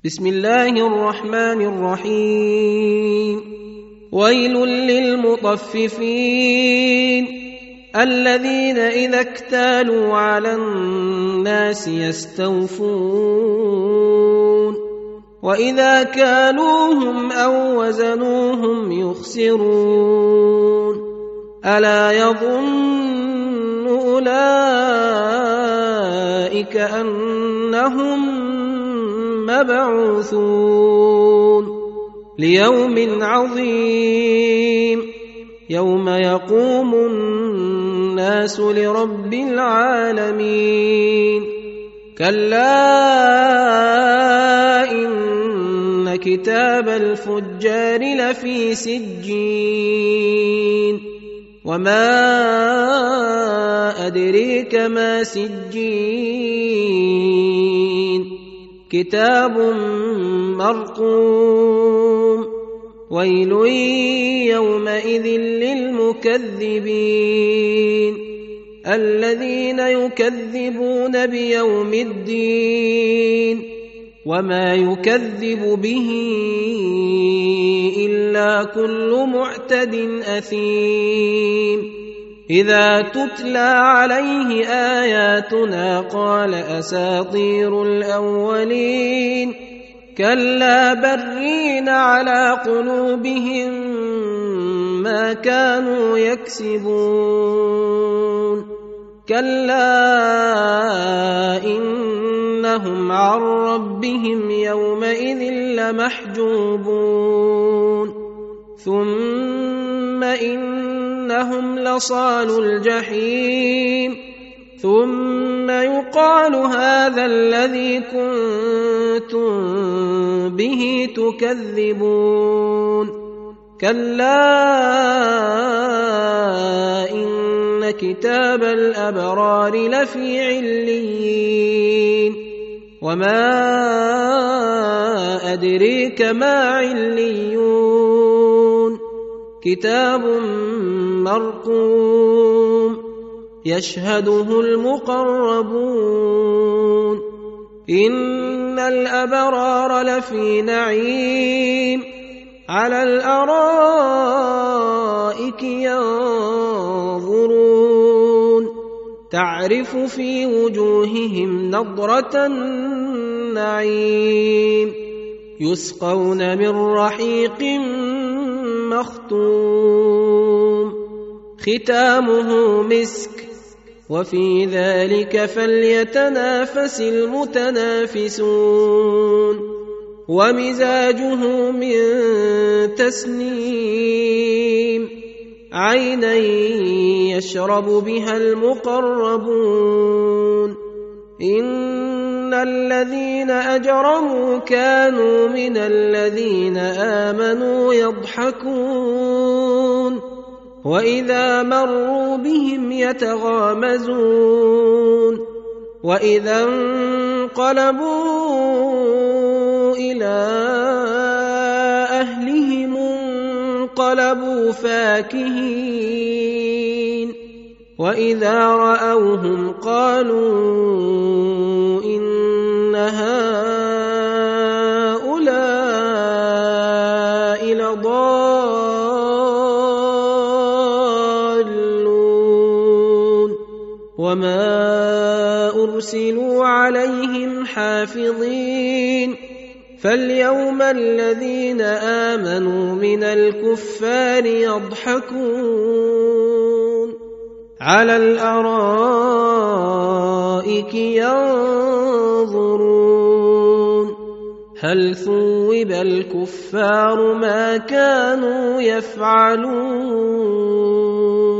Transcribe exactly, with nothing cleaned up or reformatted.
بسم الله الرحمن الرحيم. ويل للمطففين الذين إذا اكتالوا على الناس يستوفون وإذا كالوهم أو وزنوهم يخسرون ألا يظن أولئك أنهم مبعوثون ليوم عظيم يوم يقوم الناس لرب العالمين. كلا إن كتاب الفجار لفي سجين وما أدريك ما سجين كتاب مرقوم ويل يومئذ للمكذبين الذين يكذبون بيوم الدين وما يكذب به إلا كل معتد أثيم إذا تتلى عليه آياتنا قال أساطير الأولين كلا برين على قلوبهم ما كانوا يكسبون كلا إنهم عن ربهم يومئذ لمحجوبون ثم إنهم لصالو الجحيم ثم يقال هذا الذي كنتم به تكذبون كلا إن كتاب الأبرار لفي عليين وما أدريك ما عليون كتاب مرقوم يشهده المقربون إن الأبرار لفي نعيم على الأرائك ينظرون تعرف في وجوههم نضرة النعيم يسقون من رحيق مختوم ختامه مسك وفي ذلك فليتنافس المتنافسون ومزاجه من تسنيم عينا يشرب بها المقربون إن الذين أجرموا كانوا من الذين آمنوا يضحكون وإذا مروا بهم يتغامزون وإذا انقلبوا إلى أهلهم انقلبوا فاكهين وإذا رأوهم قالوا إن هؤلاء لضالون وما أرسلوا عليهم حافظين فاليوم الذين آمنوا من الكفار يضحكون على الأرائك ينظرون هل ثوب الكفار ما كانوا يفعلون